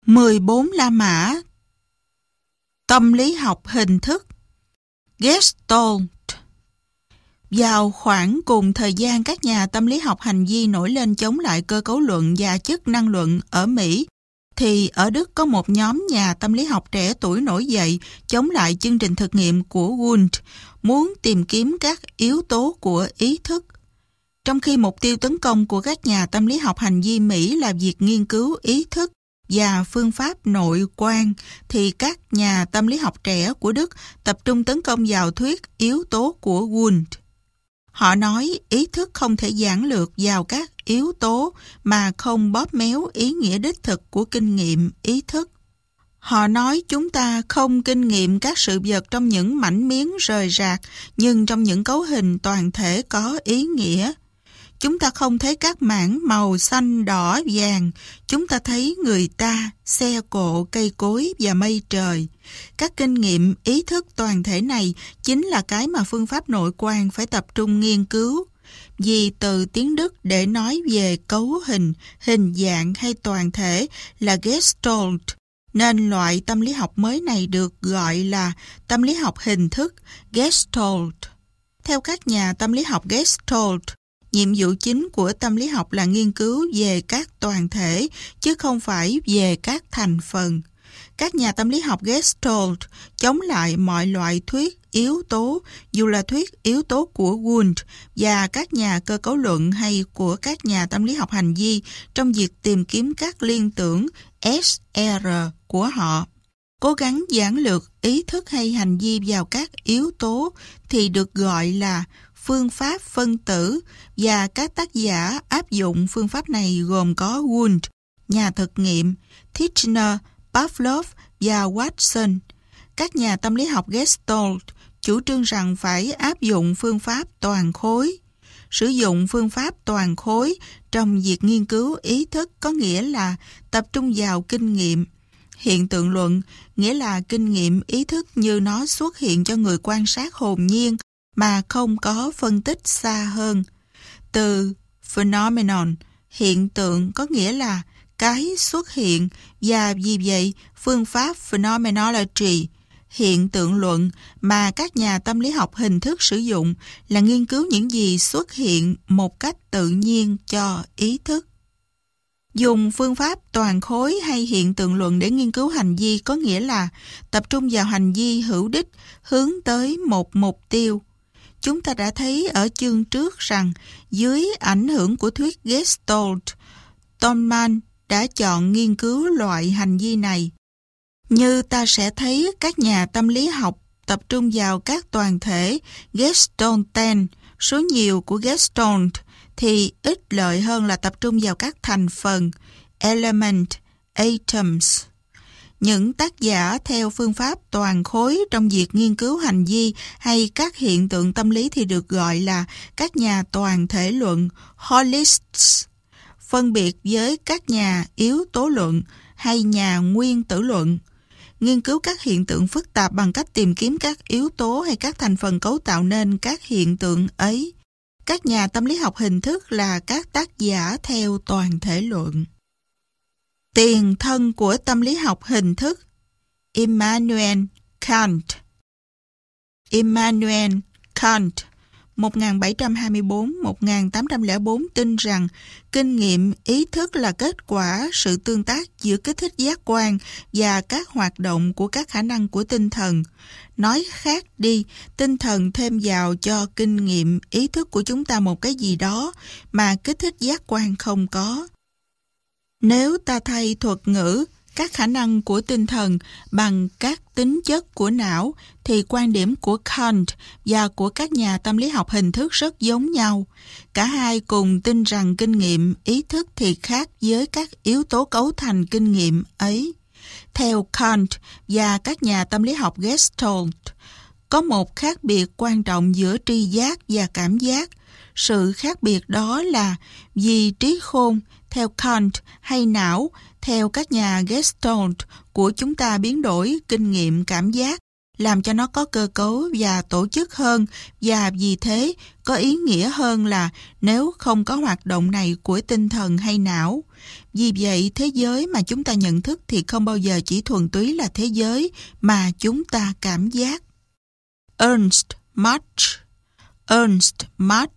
14 La Mã. Tâm lý học hình thức. Gestalt. Vào khoảng cùng thời gian các nhà tâm lý học hành vi nổi lên chống lại cơ cấu luận và chức năng luận ở Mỹ, thì ở Đức có một nhóm nhà tâm lý học trẻ tuổi nổi dậy chống lại chương trình thực nghiệm của Wundt, muốn tìm kiếm các yếu tố của ý thức. Trong khi mục tiêu tấn công của các nhà tâm lý học hành vi Mỹ là việc nghiên cứu ý thức và phương pháp nội quan, thì các nhà tâm lý học trẻ của Đức tập trung tấn công vào thuyết yếu tố của Wundt. Họ nói ý thức không thể giản lược vào các yếu tố mà không bóp méo ý nghĩa đích thực của kinh nghiệm ý thức. Họ nói chúng ta không kinh nghiệm các sự vật trong những mảnh miếng rời rạc, nhưng trong những cấu hình toàn thể có ý nghĩa. Chúng ta không thấy các mảng màu xanh, đỏ, vàng. Chúng ta thấy người ta, xe cộ, cây cối và mây trời. Các kinh nghiệm ý thức toàn thể này chính là cái mà phương pháp nội quan phải tập trung nghiên cứu. Vì từ tiếng Đức để nói về cấu hình, hình dạng hay toàn thể là Gestalt, nên loại tâm lý học mới này được gọi là tâm lý học hình thức, Gestalt. Theo các nhà tâm lý học Gestalt, nhiệm vụ chính của tâm lý học là nghiên cứu về các toàn thể, chứ không phải về các thành phần. Các nhà tâm lý học Gestalt chống lại mọi loại thuyết yếu tố, dù là thuyết yếu tố của Wundt và các nhà cơ cấu luận hay của các nhà tâm lý học hành vi trong việc tìm kiếm các liên tưởng SR của họ. Cố gắng giản lược ý thức hay hành vi vào các yếu tố thì được gọi là phương pháp phân tử, và các tác giả áp dụng phương pháp này gồm có Wundt, nhà thực nghiệm, Titchener, Pavlov và Watson. Các nhà tâm lý học Gestalt chủ trương rằng phải áp dụng phương pháp toàn khối. Sử dụng phương pháp toàn khối trong việc nghiên cứu ý thức có nghĩa là tập trung vào kinh nghiệm. Hiện tượng luận nghĩa là kinh nghiệm ý thức như nó xuất hiện cho người quan sát hồn nhiên mà không có phân tích xa hơn. Từ phenomenon, hiện tượng có nghĩa là cái xuất hiện, và vì vậy phương pháp phenomenology, hiện tượng luận mà các nhà tâm lý học hình thức sử dụng là nghiên cứu những gì xuất hiện một cách tự nhiên cho ý thức. Dùng phương pháp toàn khối hay hiện tượng luận để nghiên cứu hành vi có nghĩa là tập trung vào hành vi hữu đích hướng tới một mục tiêu. Chúng ta đã thấy ở chương trước rằng dưới ảnh hưởng của thuyết Gestalt, Tolman đã chọn nghiên cứu loại hành vi này. Như ta sẽ thấy các nhà tâm lý học tập trung vào các toàn thể Gestalten, số nhiều của Gestalt, thì ít lợi hơn là tập trung vào các thành phần, element, atoms. Những tác giả theo phương pháp toàn khối trong việc nghiên cứu hành vi hay các hiện tượng tâm lý thì được gọi là các nhà toàn thể luận, holists, phân biệt với các nhà yếu tố luận hay nhà nguyên tử luận. Nghiên cứu các hiện tượng phức tạp bằng cách tìm kiếm các yếu tố hay các thành phần cấu tạo nên các hiện tượng ấy. Các nhà tâm lý học hình thức là các tác giả theo toàn thể luận. Tiền thân của tâm lý học hình thức. Immanuel Kant. Immanuel Kant 1724-1804 tin rằng kinh nghiệm ý thức là kết quả sự tương tác giữa kích thích giác quan và các hoạt động của các khả năng của tinh thần. Nói khác đi, tinh thần thêm vào cho kinh nghiệm ý thức của chúng ta một cái gì đó mà kích thích giác quan không có. Nếu ta thay thuật ngữ các khả năng của tinh thần bằng các tính chất của não, thì quan điểm của Kant và của các nhà tâm lý học hình thức rất giống nhau. Cả hai cùng tin rằng kinh nghiệm ý thức thì khác với các yếu tố cấu thành kinh nghiệm ấy. Theo Kant và các nhà tâm lý học Gestalt, có một khác biệt quan trọng giữa tri giác và cảm giác. Sự khác biệt đó là vì trí khôn, theo Kant, hay não, theo các nhà Gestalt của chúng ta biến đổi kinh nghiệm cảm giác làm cho nó có cơ cấu và tổ chức hơn, và vì thế có ý nghĩa hơn là nếu không có hoạt động này của tinh thần hay não. Vì vậy, thế giới mà chúng ta nhận thức thì không bao giờ chỉ thuần túy là thế giới mà chúng ta cảm giác. Ernst Mach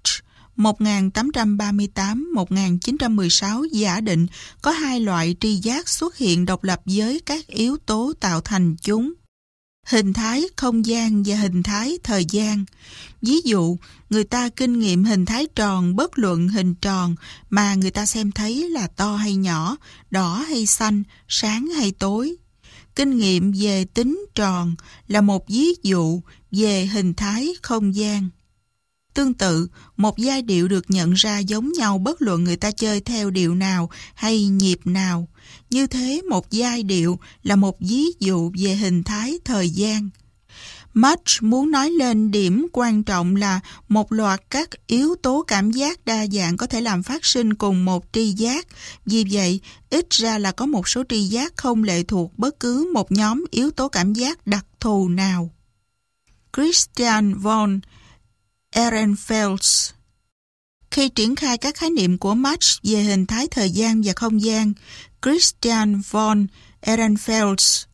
1838-1916 giả định có hai loại tri giác xuất hiện độc lập với các yếu tố tạo thành chúng: hình thái không gian và hình thái thời gian. Ví dụ, người ta kinh nghiệm hình thái tròn bất luận hình tròn mà người ta xem thấy là to hay nhỏ, đỏ hay xanh, sáng hay tối. Kinh nghiệm về tính tròn là một ví dụ về hình thái không gian. Tương tự, một giai điệu được nhận ra giống nhau bất luận người ta chơi theo điệu nào hay nhịp nào. Như thế, một giai điệu là một ví dụ về hình thái thời gian. Mach muốn nói lên điểm quan trọng là một loạt các yếu tố cảm giác đa dạng có thể làm phát sinh cùng một tri giác. Vì vậy, ít ra là có một số tri giác không lệ thuộc bất cứ một nhóm yếu tố cảm giác đặc thù nào. Christian von Ehrenfels. Khi triển khai các khái niệm của Mach về hình thái thời gian và không gian, Christian von Ehrenfels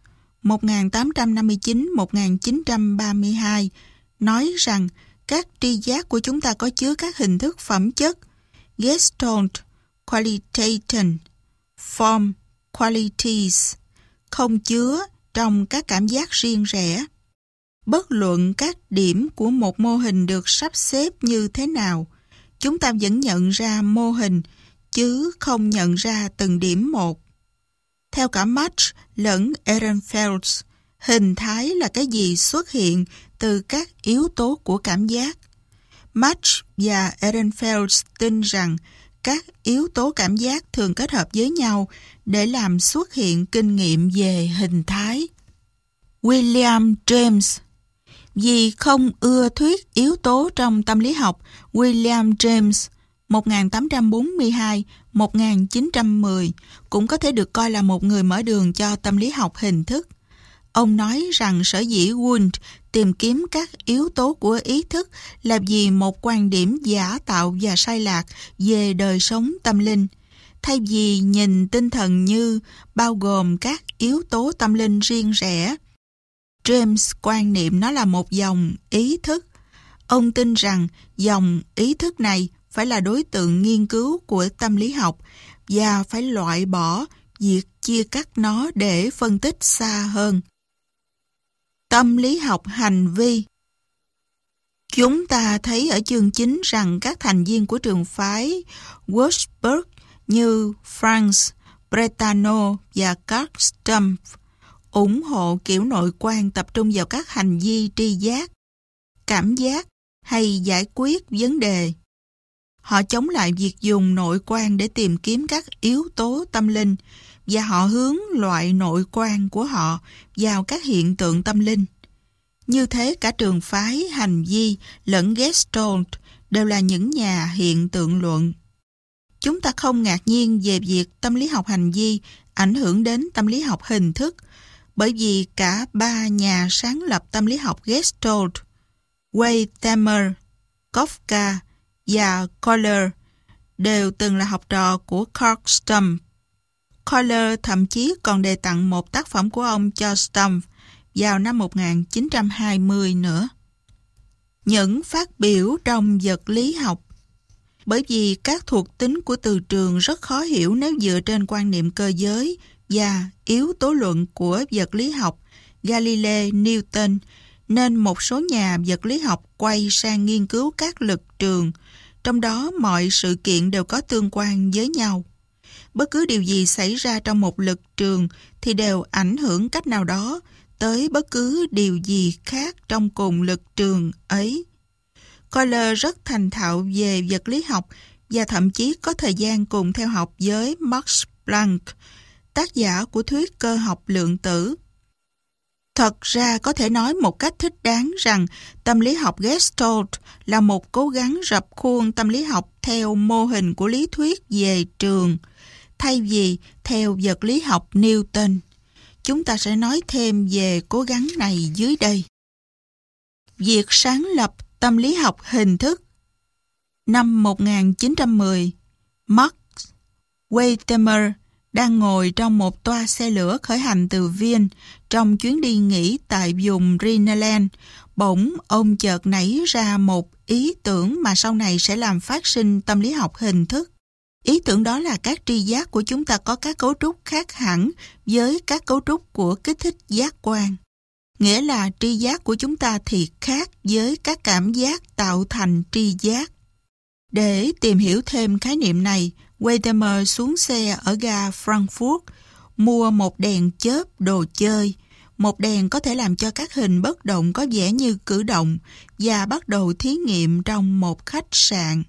1859-1932 nói rằng các tri giác của chúng ta có chứa các hình thức phẩm chất Gestalt, Qualitäten, Form, Qualities, không chứa trong các cảm giác riêng rẽ. Bất luận các điểm của một mô hình được sắp xếp như thế nào, chúng ta vẫn nhận ra mô hình, chứ không nhận ra từng điểm một. Theo cả Mach lẫn Ehrenfels, hình thái là cái gì xuất hiện từ các yếu tố của cảm giác. Mach và Ehrenfels tin rằng các yếu tố cảm giác thường kết hợp với nhau để làm xuất hiện kinh nghiệm về hình thái. William James. Vì không ưa thuyết yếu tố trong tâm lý học, William James 1842-1910 cũng có thể được coi là một người mở đường cho tâm lý học hình thức. Ông nói rằng sở dĩ Wundt tìm kiếm các yếu tố của ý thức là vì một quan điểm giả tạo và sai lạc về đời sống tâm linh. Thay vì nhìn tinh thần như bao gồm các yếu tố tâm linh riêng rẽ, James quan niệm nó là một dòng ý thức. Ông tin rằng dòng ý thức này phải là đối tượng nghiên cứu của tâm lý học và phải loại bỏ việc chia cắt nó để phân tích xa hơn. Tâm lý học hành vi. Chúng ta thấy ở chương 9 rằng các thành viên của trường phái Wurzburg như Franz, Brentano và Carl Stumpf ủng hộ kiểu nội quan tập trung vào các hành vi tri giác, cảm giác hay giải quyết vấn đề. Họ chống lại việc dùng nội quan để tìm kiếm các yếu tố tâm linh và họ hướng loại nội quan của họ vào các hiện tượng tâm linh. Như thế cả trường phái hành vi lẫn Gestalt đều là những nhà hiện tượng luận. Chúng ta không ngạc nhiên về việc tâm lý học hành vi ảnh hưởng đến tâm lý học hình thức, bởi vì cả ba nhà sáng lập tâm lý học Gestalt, Wertheimer, Kafka và Kohler, đều từng là học trò của Carl Stumpf. Kohler thậm chí còn đề tặng một tác phẩm của ông cho Stumpf vào năm 1920 nữa. Những phát biểu trong vật lý học. Bởi vì các thuộc tính của từ trường rất khó hiểu nếu dựa trên quan niệm cơ giới và yếu tố luận của vật lý học Galilei Newton, nên một số nhà vật lý học quay sang nghiên cứu các lực trường, trong đó mọi sự kiện đều có tương quan với nhau. Bất cứ điều gì xảy ra trong một lực trường thì đều ảnh hưởng cách nào đó tới bất cứ điều gì khác trong cùng lực trường ấy. Kohler rất thành thạo về vật lý học và thậm chí có thời gian cùng theo học với Max Planck, tác giả của thuyết cơ học lượng tử. Thật ra có thể nói một cách thích đáng rằng tâm lý học Gestalt là một cố gắng rập khuôn tâm lý học theo mô hình của lý thuyết về trường, thay vì theo vật lý học Newton. Chúng ta sẽ nói thêm về cố gắng này dưới đây. Việc sáng lập tâm lý học hình thức. Năm 1910, Max Wertheimer đang ngồi trong một toa xe lửa khởi hành từ Viên trong chuyến đi nghỉ tại vùng Rhineland. Bỗng ông chợt nảy ra một ý tưởng mà sau này sẽ làm phát sinh tâm lý học hình thức. Ý tưởng đó là các tri giác của chúng ta có các cấu trúc khác hẳn với các cấu trúc của kích thích giác quan. Nghĩa là tri giác của chúng ta thì khác với các cảm giác tạo thành tri giác. Để tìm hiểu thêm khái niệm này, Wertheimer xuống xe ở ga Frankfurt, mua một đèn chớp đồ chơi. Một đèn có thể làm cho các hình bất động có vẻ như cử động và bắt đầu thí nghiệm trong một khách sạn.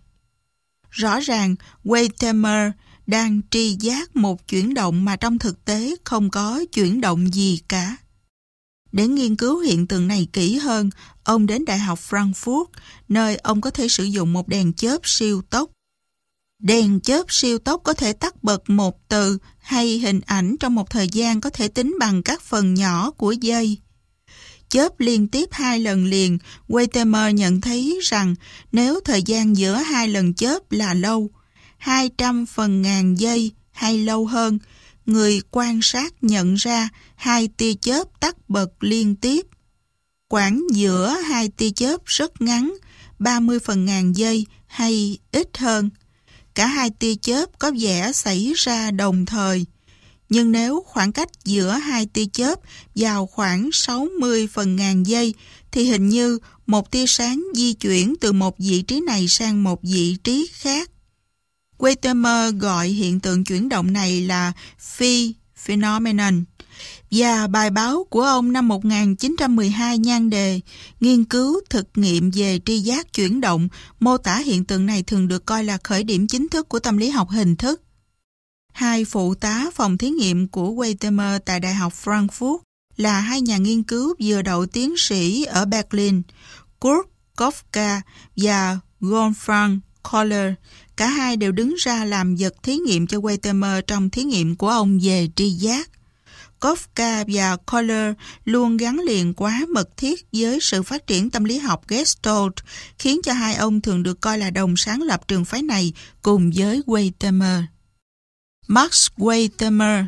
Rõ ràng, Wertheimer đang tri giác một chuyển động mà trong thực tế không có chuyển động gì cả. Để nghiên cứu hiện tượng này kỹ hơn, ông đến Đại học Frankfurt, nơi ông có thể sử dụng một đèn chớp siêu tốc. Đèn chớp siêu tốc có thể tắt bật một từ hay hình ảnh trong một thời gian có thể tính bằng các phần nhỏ của giây. Chớp liên tiếp 2 lần liền, Wertheimer nhận thấy rằng nếu thời gian giữa 2 lần chớp là lâu, 200 phần ngàn giây hay lâu hơn, người quan sát nhận ra 2 tia chớp tắt bật liên tiếp. Quãng giữa 2 tia chớp rất ngắn, 30 phần ngàn giây hay ít hơn. Cả 2 tia chớp có vẻ xảy ra đồng thời. Nhưng nếu khoảng cách giữa 2 tia chớp vào khoảng 60 phần ngàn giây, thì hình như một tia sáng di chuyển từ một vị trí này sang một vị trí khác. Wertheimer gọi hiện tượng chuyển động này là phi phenomenon, và bài báo của ông năm 1912 nhan đề nghiên cứu thực nghiệm về tri giác chuyển động, mô tả hiện tượng này thường được coi là khởi điểm chính thức của tâm lý học hình thức. 2 phụ tá phòng thí nghiệm của Wertheimer tại Đại học Frankfurt là 2 nhà nghiên cứu vừa đậu tiến sĩ ở Berlin, Kurt Kofka và Wolfgang Kohler. Cả hai đều đứng ra làm vật thí nghiệm cho Wertheimer trong thí nghiệm của ông về tri giác. Kofka và Kohler luôn gắn liền quá mật thiết với sự phát triển tâm lý học Gestalt, khiến cho hai ông thường được coi là đồng sáng lập trường phái này cùng với Wertheimer. Max Wertheimer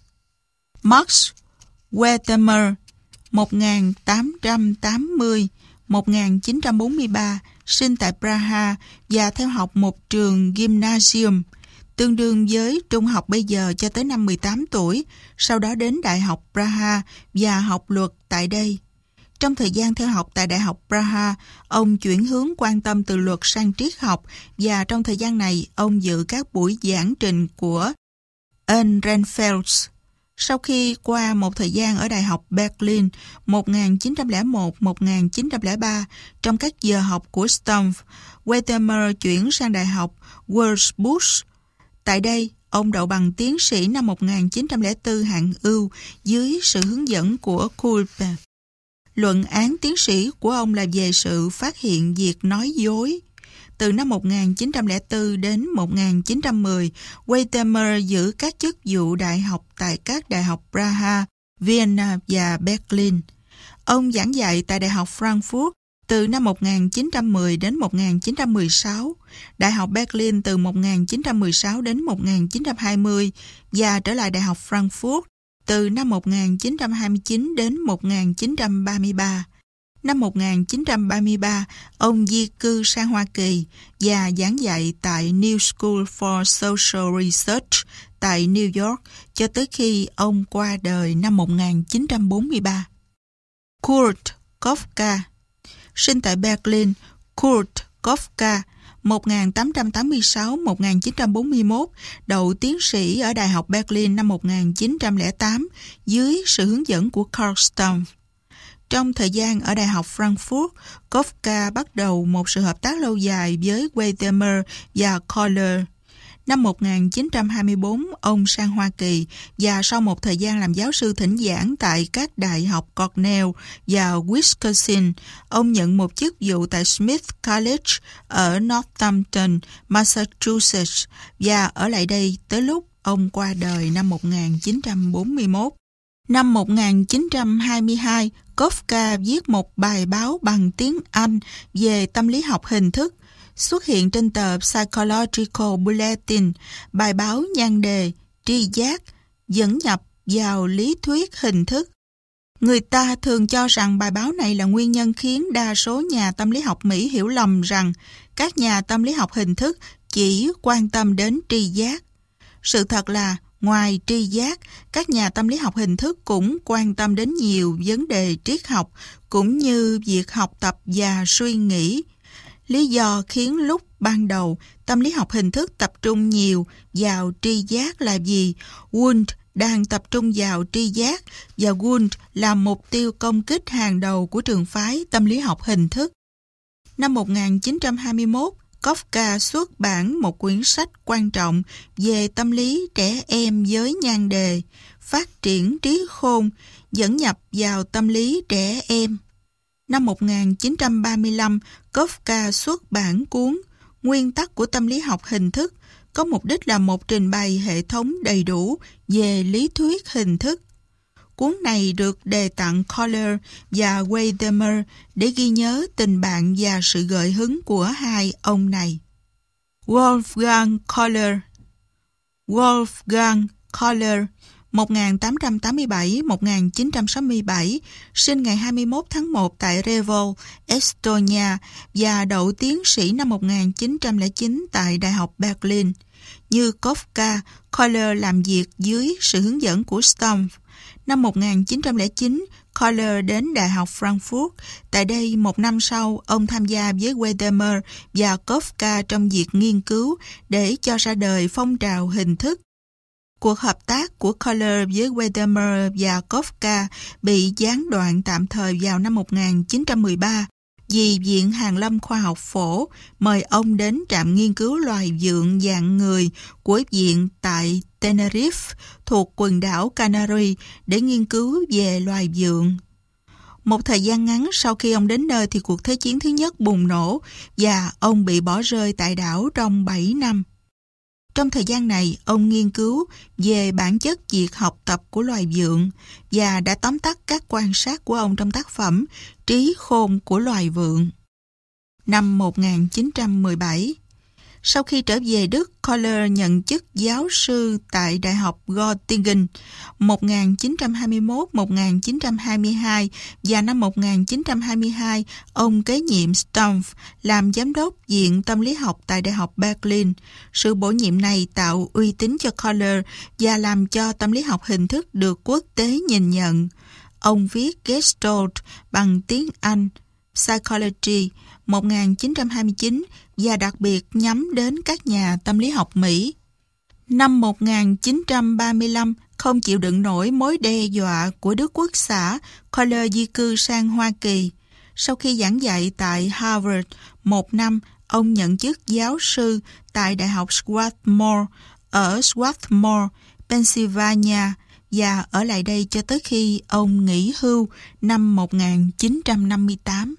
1880-1943, sinh tại Praha và theo học một trường gymnasium, tương đương với trung học bây giờ cho tới năm 18 tuổi, sau đó đến Đại học Praha và học luật tại đây. Trong thời gian theo học tại Đại học Praha, ông chuyển hướng quan tâm từ luật sang triết học và trong thời gian này, ông dự các buổi giảng trình của Ehrenfels. Sau khi qua một thời gian ở Đại học Berlin 1901-1903 trong các giờ học của Stumpf, Wertheimer chuyển sang Đại học Würzburg. Tại đây, ông đậu bằng tiến sĩ năm 1904 hạng ưu dưới sự hướng dẫn của Kulpe. Luận án tiến sĩ của ông là về sự phát hiện việc nói dối. Từ năm 1904 đến 1910, Wertheimer giữ các chức vụ đại học tại các đại học Praha, Vienna và Berlin. Ông giảng dạy tại Đại học Frankfurt từ năm 1910 đến 1916, Đại học Berlin từ 1916 đến 1920 và trở lại Đại học Frankfurt từ năm 1929 đến 1933. Năm 1933, ông di cư sang Hoa Kỳ và giảng dạy tại New School for Social Research tại New York cho tới khi ông qua đời năm 1943. Kurt Kofka, sinh tại Berlin, Kurt Kofka 1886-1941, đậu tiến sĩ ở Đại học Berlin năm 1908 dưới sự hướng dẫn của Carl Stumpf. Trong thời gian ở Đại học Frankfurt, Kofka bắt đầu một sự hợp tác lâu dài với Wertheimer và Kohler. Năm 1924, ông sang Hoa Kỳ và sau một thời gian làm giáo sư thỉnh giảng tại các đại học Cornell và Wisconsin, ông nhận một chức vụ tại Smith College ở Northampton, Massachusetts và ở lại đây tới lúc ông qua đời năm 1941. Năm 1922, Kafka viết một bài báo bằng tiếng Anh về tâm lý học hình thức, xuất hiện trên tờ Psychological Bulletin. Bài báo nhan đề tri giác dẫn nhập vào lý thuyết hình thức. Người ta thường cho rằng bài báo này là nguyên nhân khiến đa số nhà tâm lý học Mỹ hiểu lầm rằng các nhà tâm lý học hình thức chỉ quan tâm đến tri giác. Sự thật là, ngoài tri giác, các nhà tâm lý học hình thức cũng quan tâm đến nhiều vấn đề triết học, cũng như việc học tập và suy nghĩ. Lý do khiến lúc ban đầu tâm lý học hình thức tập trung nhiều vào tri giác là vì Wundt đang tập trung vào tri giác và Wundt là mục tiêu công kích hàng đầu của trường phái tâm lý học hình thức. Năm 1921, Kafka xuất bản một quyển sách quan trọng về tâm lý trẻ em với nhan đề Phát triển trí khôn, dẫn nhập vào tâm lý trẻ em. Năm 1935, Kafka xuất bản cuốn Nguyên tắc của tâm lý học hình thức, có mục đích là một trình bày hệ thống đầy đủ về lý thuyết hình thức. Cuốn này được đề tặng Kohler và Weidemer để ghi nhớ tình bạn và sự gợi hứng của hai ông này. Wolfgang Kohler 1887-1967, sinh ngày 21 tháng 1 tại Reval, Estonia và đậu tiến sĩ năm 1909 tại Đại học Berlin. Như Kafka, Kohler làm việc dưới sự hướng dẫn của Stumpf. Năm 1909, Kohler đến Đại học Frankfurt. Tại đây, một năm sau, ông tham gia với Weidemer và Kafka trong việc nghiên cứu để cho ra đời phong trào hình thức. Cuộc hợp tác của Kohler với Weidemer và Kafka bị gián đoạn tạm thời vào năm 1913 vì Viện Hàn lâm Khoa học Phổ mời ông đến trạm nghiên cứu loài vượn dạng người của viện tại Tenerife thuộc quần đảo Canary để nghiên cứu về loài vượn. Một thời gian ngắn sau khi ông đến nơi thì cuộc Thế chiến thứ nhất bùng nổ và ông bị bỏ rơi tại đảo trong 7 năm. Trong thời gian này, ông nghiên cứu về bản chất việc học tập của loài vượn và đã tóm tắt các quan sát của ông trong tác phẩm Trí khôn của loài vượn. Năm 1917, sau khi trở về Đức, Kohler nhận chức giáo sư tại Đại học Göttingen 1921-1922 và năm 1922, ông kế nhiệm Stumpf làm giám đốc Viện Tâm lý học tại Đại học Berlin. Sự bổ nhiệm này tạo uy tín cho Kohler và làm cho tâm lý học hình thức được quốc tế nhìn nhận. Ông viết Gestalt bằng tiếng Anh, Psychology 1929 và đặc biệt nhắm đến các nhà tâm lý học Mỹ. Năm 1935, không chịu đựng nổi mối đe dọa của Đức Quốc xã, Kohler di cư sang Hoa Kỳ. Sau khi giảng dạy tại Harvard một năm, ông nhận chức giáo sư tại Đại học Swarthmore ở Swarthmore, Pennsylvania và ở lại đây cho tới khi ông nghỉ hưu năm 1958.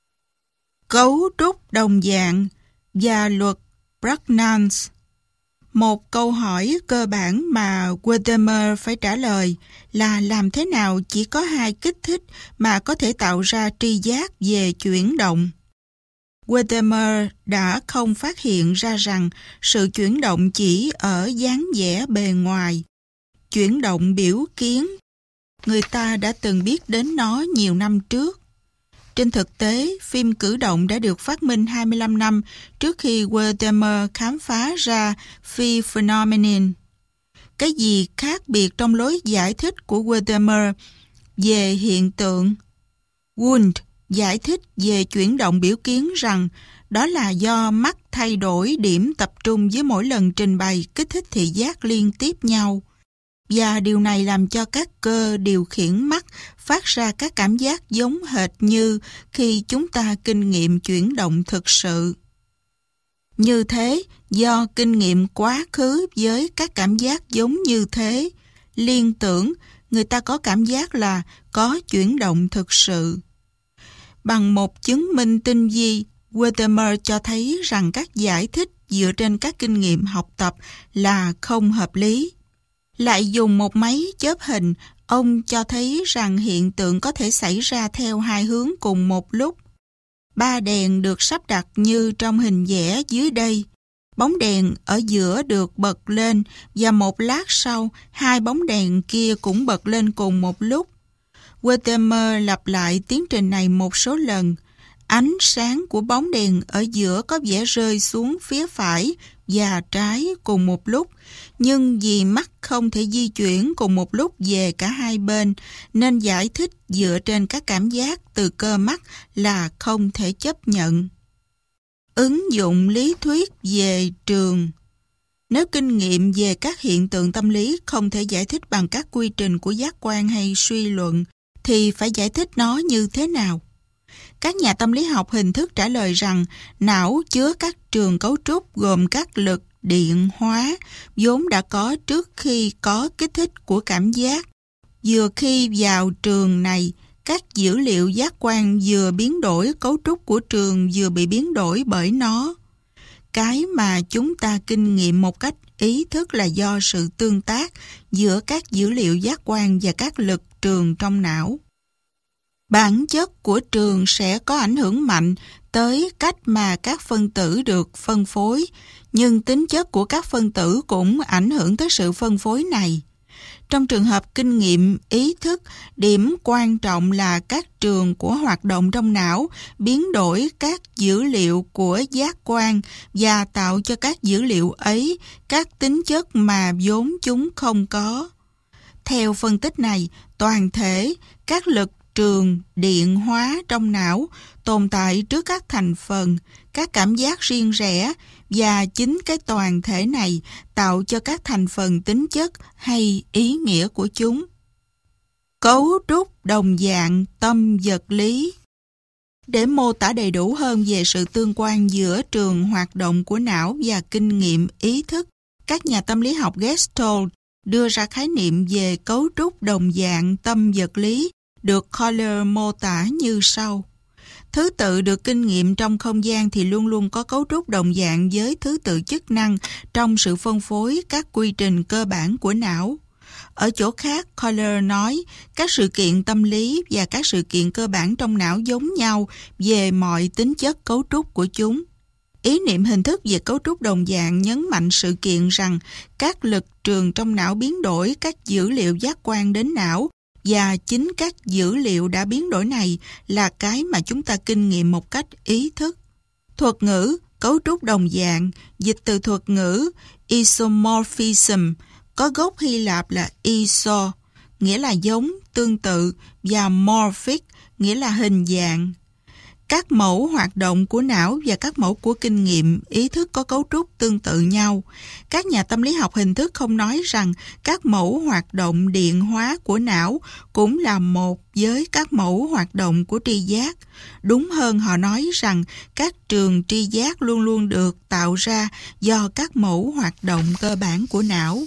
Cấu trúc đồng dạng và luật Prägnanz. Một câu hỏi cơ bản mà Weidemer phải trả lời là làm thế nào chỉ có hai kích thích mà có thể tạo ra tri giác về chuyển động. Weidemer đã không phát hiện ra rằng sự chuyển động chỉ ở dáng vẻ bề ngoài. Chuyển động biểu kiến, người ta đã từng biết đến nó nhiều năm trước. Trên thực tế, phim cử động đã được phát minh 25 năm trước khi Weidemer khám phá ra phi phenomenon. Cái gì khác biệt trong lối giải thích của Weidemer về hiện tượng? Wundt giải thích về chuyển động biểu kiến rằng đó là do mắt thay đổi điểm tập trung với mỗi lần trình bày kích thích thị giác liên tiếp nhau. Và điều này làm cho các cơ điều khiển mắt phát ra các cảm giác giống hệt như khi chúng ta kinh nghiệm chuyển động thực sự. Như thế, do kinh nghiệm quá khứ với các cảm giác giống như thế, liên tưởng, người ta có cảm giác là có chuyển động thực sự. Bằng một chứng minh tinh vi, Weidemer cho thấy rằng các giải thích dựa trên các kinh nghiệm học tập là không hợp lý. Lại dùng một máy chớp hình, ông cho thấy rằng hiện tượng có thể xảy ra theo hai hướng cùng một lúc. 3 đèn được sắp đặt như trong hình vẽ dưới đây. Bóng đèn ở giữa được bật lên và một lát sau, 2 bóng đèn kia cũng bật lên cùng một lúc. Wertheimer lặp lại tiến trình này một số lần. Ánh sáng của bóng đèn ở giữa có vẻ rơi xuống phía phải và trái cùng một lúc, nhưng vì mắt không thể di chuyển cùng một lúc về cả hai bên, nên giải thích dựa trên các cảm giác từ cơ mắt là không thể chấp nhận. Ứng dụng lý thuyết về trường. Nếu kinh nghiệm về các hiện tượng tâm lý không thể giải thích bằng các quy trình của giác quan hay suy luận, thì phải giải thích nó như thế nào? Các nhà tâm lý học hình thức trả lời rằng não chứa các trường cấu trúc gồm các lực điện hóa vốn đã có trước khi có kích thích của cảm giác. Vừa khi vào trường này, các dữ liệu giác quan vừa biến đổi, cấu trúc của trường vừa bị biến đổi bởi nó. Cái mà chúng ta kinh nghiệm một cách ý thức là do sự tương tác giữa các dữ liệu giác quan và các lực trường trong não. Bản chất của trường sẽ có ảnh hưởng mạnh tới cách mà các phân tử được phân phối, nhưng tính chất của các phân tử cũng ảnh hưởng tới sự phân phối này. Trong trường hợp kinh nghiệm ý thức, điểm quan trọng là các trường của hoạt động trong não biến đổi các dữ liệu của giác quan và tạo cho các dữ liệu ấy các tính chất mà vốn chúng không có. Theo phân tích này, toàn thể các lực trường điện hóa trong não tồn tại trước các thành phần, các cảm giác riêng rẽ, và chính cái toàn thể này tạo cho các thành phần tính chất hay ý nghĩa của chúng. Cấu trúc đồng dạng tâm vật lý. Để mô tả đầy đủ hơn về sự tương quan giữa trường hoạt động của não và kinh nghiệm ý thức, các nhà tâm lý học Gestalt đưa ra khái niệm về cấu trúc đồng dạng tâm vật lý được Kohler mô tả như sau. Thứ tự được kinh nghiệm trong không gian thì luôn luôn có cấu trúc đồng dạng với thứ tự chức năng trong sự phân phối các quy trình cơ bản của não. Ở chỗ khác, Kohler nói các sự kiện tâm lý và các sự kiện cơ bản trong não giống nhau về mọi tính chất cấu trúc của chúng. Ý niệm hình thức về cấu trúc đồng dạng nhấn mạnh sự kiện rằng các lực trường trong não biến đổi các dữ liệu giác quan đến não, và chính các dữ liệu đã biến đổi này là cái mà chúng ta kinh nghiệm một cách ý thức. Thuật ngữ cấu trúc đồng dạng dịch từ thuật ngữ isomorphism có gốc Hy Lạp là iso, nghĩa là giống, tương tự, và morphic, nghĩa là hình dạng. Các mẫu hoạt động của não và các mẫu của kinh nghiệm ý thức có cấu trúc tương tự nhau. Các nhà tâm lý học hình thức không nói rằng các mẫu hoạt động điện hóa của não cũng là một với các mẫu hoạt động của tri giác. Đúng hơn, họ nói rằng các trường tri giác luôn luôn được tạo ra do các mẫu hoạt động cơ bản của não.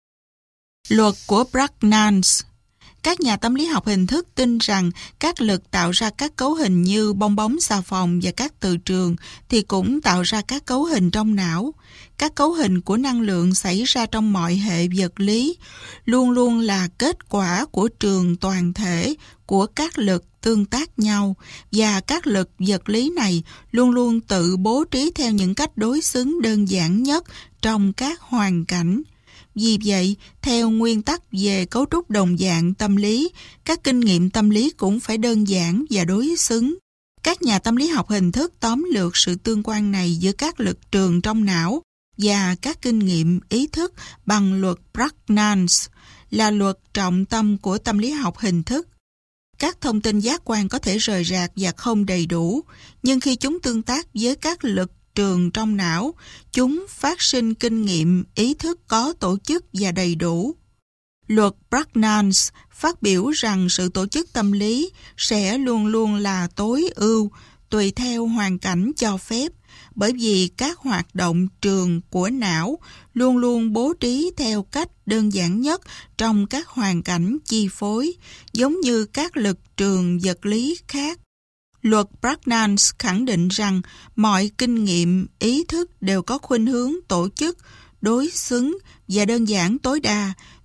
Luật của Prägnanz. Các nhà tâm lý học hình thức tin rằng các lực tạo ra các cấu hình như bong bóng xà phòng và các từ trường thì cũng tạo ra các cấu hình trong não. Các cấu hình của năng lượng xảy ra trong mọi hệ vật lý luôn luôn là kết quả của trường toàn thể của các lực tương tác nhau, và các lực vật lý này luôn luôn tự bố trí theo những cách đối xứng đơn giản nhất trong các hoàn cảnh. Vì vậy, theo nguyên tắc về cấu trúc đồng dạng tâm lý, các kinh nghiệm tâm lý cũng phải đơn giản và đối xứng. Các nhà tâm lý học hình thức tóm lược sự tương quan này giữa các lực trường trong não và các kinh nghiệm ý thức bằng luật Prägnanz, là luật trọng tâm của tâm lý học hình thức. Các thông tin giác quan có thể rời rạc và không đầy đủ, nhưng khi chúng tương tác với các lực trường trong não, chúng phát sinh kinh nghiệm ý thức có tổ chức và đầy đủ. Luật Prägnanz phát biểu rằng sự tổ chức tâm lý sẽ luôn luôn là tối ưu tùy theo hoàn cảnh cho phép, bởi vì các hoạt động trường của não luôn luôn bố trí theo cách đơn giản nhất trong các hoàn cảnh chi phối, giống như các lực trường vật lý khác. Luật Prägnanz khẳng định rằng mọi kinh nghiệm ý thức đều có khuynh hướng tổ chức, đối xứng và đơn giản tối đa,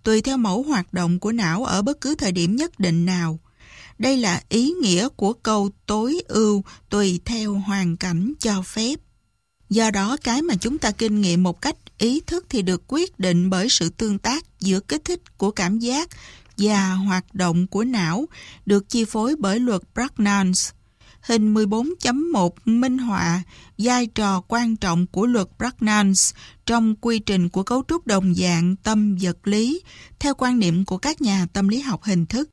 tùy theo mẫu hoạt động của não ở bất cứ thời điểm nhất định nào. Đây là ý nghĩa của câu tối ưu tùy theo hoàn cảnh cho phép. Do đó, cái mà chúng ta kinh nghiệm một cách ý thức thì được quyết định bởi sự tương tác giữa kích thích của cảm giác và hoạt động của não, được chi phối bởi luật Prägnanz. Hình 14.1 minh họa vai trò quan trọng của luật Prägnanz trong quy trình của cấu trúc đồng dạng tâm vật lý theo quan niệm của các nhà tâm lý học hình thức.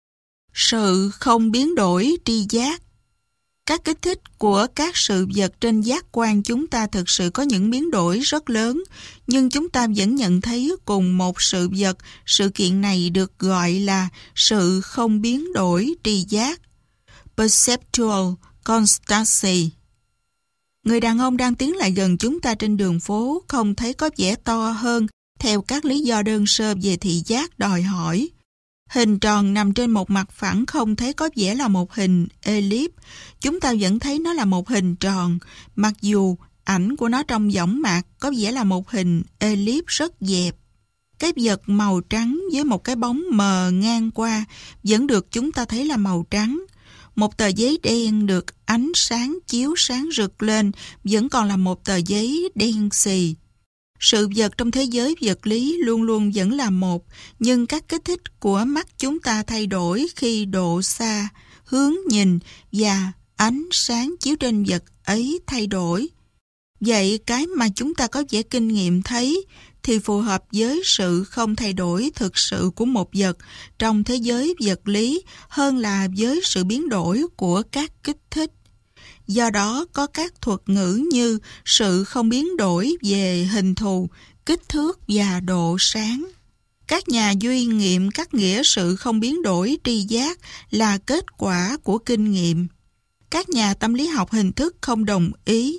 Sự không biến đổi tri giác. Các kích thích của các sự vật trên giác quan chúng ta thực sự có những biến đổi rất lớn, nhưng chúng ta vẫn nhận thấy cùng một sự vật, sự kiện này được gọi là sự không biến đổi tri giác. Perceptual constancy. Người đàn ông đang tiến lại gần chúng ta trên đường phố không thấy có vẻ to hơn theo các lý do đơn sơ về thị giác đòi hỏi. Hình tròn nằm trên một mặt phẳng không thấy có vẻ là một hình ellip. Chúng ta vẫn thấy nó là một hình tròn, mặc dù ảnh của nó trong võng mạc có vẻ là một hình ellip rất dẹp. Cái vật màu trắng với một cái bóng mờ ngang qua vẫn được chúng ta thấy là màu trắng. Một tờ giấy đen được ánh sáng chiếu sáng rực lên vẫn còn là một tờ giấy đen xì. Sự vật trong thế giới vật lý luôn luôn vẫn là một, nhưng các kích thích của mắt chúng ta thay đổi khi độ xa, hướng nhìn và ánh sáng chiếu trên vật ấy thay đổi. Vậy cái mà chúng ta có vẻ kinh nghiệm thấy thì phù hợp với sự không thay đổi thực sự của một vật trong thế giới vật lý hơn là với sự biến đổi của các kích thích. Do đó có các thuật ngữ như sự không biến đổi về hình thù, kích thước và độ sáng. Các nhà duy nghiệm các nghĩa sự không biến đổi tri giác là kết quả của kinh nghiệm. Các nhà tâm lý học hình thức không đồng ý.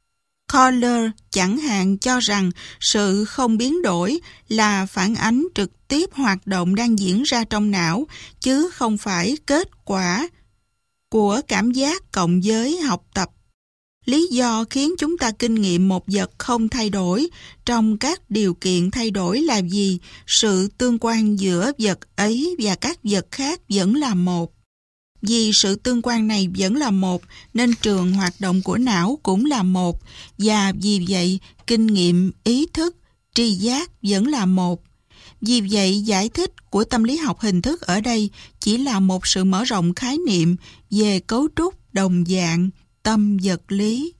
Kohler chẳng hạn cho rằng sự không biến đổi là phản ánh trực tiếp hoạt động đang diễn ra trong não, chứ không phải kết quả của cảm giác cộng với học tập. Lý do khiến chúng ta kinh nghiệm một vật không thay đổi trong các điều kiện thay đổi là gì? Sự tương quan giữa vật ấy và các vật khác vẫn là một. Vì sự tương quan này vẫn là một, nên trường hoạt động của não cũng là một, và vì vậy kinh nghiệm, ý thức, tri giác vẫn là một. Vì vậy giải thích của tâm lý học hình thức ở đây chỉ là một sự mở rộng khái niệm về cấu trúc đồng dạng tâm vật lý.